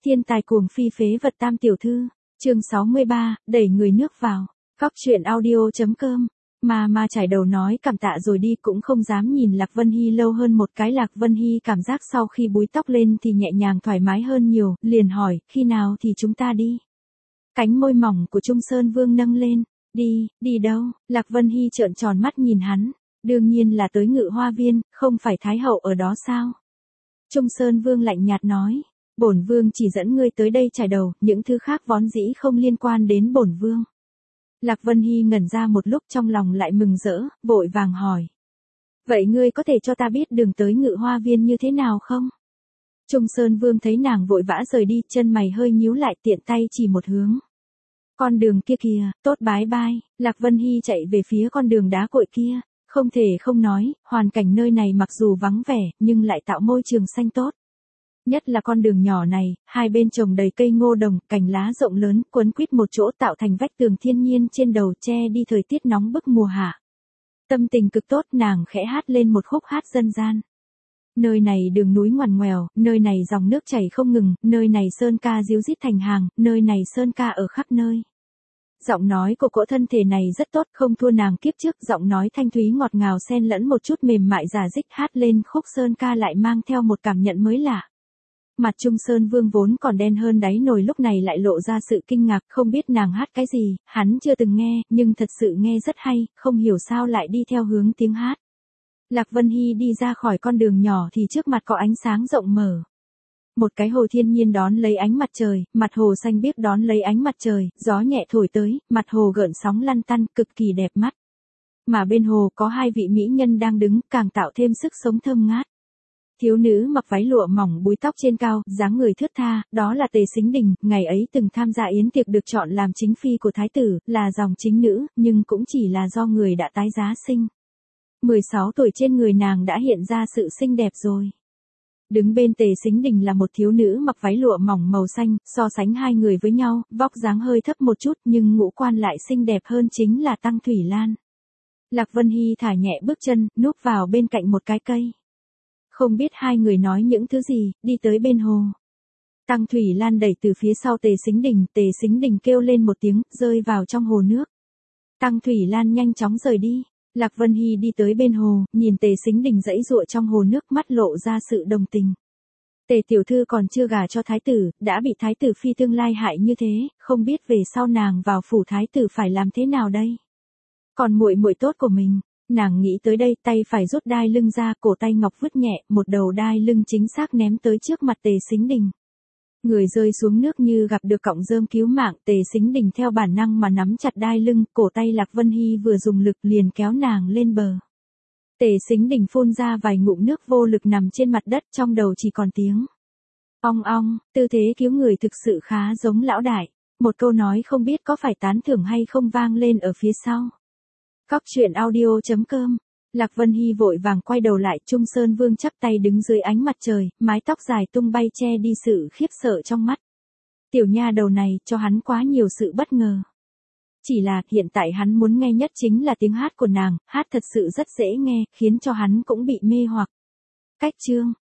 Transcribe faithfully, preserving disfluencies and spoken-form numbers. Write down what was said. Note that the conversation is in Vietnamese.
Thiên tài cuồng phi phế vật tam tiểu thư, chương sáu mươi ba, đẩy người nước vào. Cóc truyện audio chấm com. Mà mà trải đầu nói cảm tạ rồi đi cũng không dám nhìn Lạc Vân Hy lâu hơn một cái. Lạc Vân Hy cảm giác sau khi búi tóc lên thì nhẹ nhàng thoải mái hơn nhiều, liền hỏi, khi nào thì chúng ta đi? Cánh môi mỏng của Trung Sơn Vương nâng lên, đi, đi đâu? Lạc Vân Hy trợn tròn mắt nhìn hắn, đương nhiên là tới Ngự Hoa Viên, không phải Thái Hậu ở đó sao? Trung Sơn Vương lạnh nhạt nói, bổn vương chỉ dẫn ngươi tới đây trải đầu, những thứ khác vốn dĩ không liên quan đến bổn vương. Lạc Vân Hy ngẩn ra một lúc trong lòng lại mừng rỡ, vội vàng hỏi. Vậy ngươi có thể cho ta biết đường tới Ngự Hoa Viên như thế nào không? Trung Sơn Vương thấy nàng vội vã rời đi, chân mày hơi nhíu lại, tiện tay chỉ một hướng. Con đường kia kìa, tốt bái bai. Lạc Vân Hy chạy về phía con đường đá cội kia, không thể không nói, hoàn cảnh nơi này mặc dù vắng vẻ, nhưng lại tạo môi trường xanh tốt. Nhất là con đường nhỏ này, hai bên trồng đầy cây ngô đồng, cành lá rộng lớn, quấn quýt một chỗ tạo thành vách tường thiên nhiên trên đầu, che đi thời tiết nóng bức mùa hạ. Tâm tình cực tốt, nàng khẽ hát lên một khúc hát dân gian. Nơi này đường núi ngoằn ngoèo, nơi này dòng nước chảy không ngừng, nơi này sơn ca ríu rít thành hàng, nơi này sơn ca ở khắp nơi. Giọng nói của cỗ thân thể này rất tốt, không thua nàng kiếp trước, giọng nói thanh thúy ngọt ngào xen lẫn một chút mềm mại giả dích, hát lên khúc sơn ca lại mang theo một cảm nhận mới lạ. Mặt Trung Sơn Vương vốn còn đen hơn đáy nồi lúc này lại lộ ra sự kinh ngạc, không biết nàng hát cái gì, hắn chưa từng nghe, nhưng thật sự nghe rất hay, không hiểu sao lại đi theo hướng tiếng hát. Lạc Vân Hy đi ra khỏi con đường nhỏ thì trước mặt có ánh sáng rộng mở. Một cái hồ thiên nhiên đón lấy ánh mặt trời, mặt hồ xanh biếc đón lấy ánh mặt trời, gió nhẹ thổi tới, mặt hồ gợn sóng lăn tăn, cực kỳ đẹp mắt. Mà bên hồ có hai vị mỹ nhân đang đứng, càng tạo thêm sức sống thơm ngát. Thiếu nữ mặc váy lụa mỏng búi tóc trên cao, dáng người thướt tha, đó là Tề Sính Đình, ngày ấy từng tham gia yến tiệc được chọn làm chính phi của thái tử, là dòng chính nữ, nhưng cũng chỉ là do người đã tái giá sinh. mười sáu tuổi trên người nàng đã hiện ra sự xinh đẹp rồi. Đứng bên Tề Sính Đình là một thiếu nữ mặc váy lụa mỏng màu xanh, so sánh hai người với nhau, vóc dáng hơi thấp một chút nhưng ngũ quan lại xinh đẹp hơn chính là Tăng Thủy Lan. Lạc Vân Hy thả nhẹ bước chân, núp vào bên cạnh một cái cây. Không biết hai người nói những thứ gì, đi tới bên hồ. Tăng Thủy Lan đẩy từ phía sau Tề Sính Đình, Tề Sính Đình kêu lên một tiếng, rơi vào trong hồ nước. Tăng Thủy Lan nhanh chóng rời đi. Lạc Vân Hy đi tới bên hồ, nhìn Tề Sính Đình giãy giụa trong hồ nước, mắt lộ ra sự đồng tình. Tề tiểu thư còn chưa gả cho thái tử, đã bị thái tử phi tương lai hại như thế, không biết về sau nàng vào phủ thái tử phải làm thế nào đây? Còn muội muội tốt của mình, nàng nghĩ tới đây, tay phải rút đai lưng ra, cổ tay ngọc vứt nhẹ, một đầu đai lưng chính xác ném tới trước mặt Tề Sính Đình. Người rơi xuống nước như gặp được cọng rơm cứu mạng, Tề Sính Đình theo bản năng mà nắm chặt đai lưng, cổ tay Lạc Vân Hy vừa dùng lực liền kéo nàng lên bờ. Tề Sính Đình phun ra vài ngụm nước, vô lực nằm trên mặt đất, trong đầu chỉ còn tiếng ong ong. Tư thế cứu người thực sự khá giống lão đại. Một câu nói không biết có phải tán thưởng hay không vang lên ở phía sau. Cóc truyện audio chấm com. Lạc Vân Hy vội vàng quay đầu lại, Trung Sơn Vương chắp tay đứng dưới ánh mặt trời, mái tóc dài tung bay che đi sự khiếp sợ trong mắt. Tiểu nha đầu này cho hắn quá nhiều sự bất ngờ. Chỉ là hiện tại hắn muốn nghe nhất chính là tiếng hát của nàng, hát thật sự rất dễ nghe, khiến cho hắn cũng bị mê hoặc. Cách chương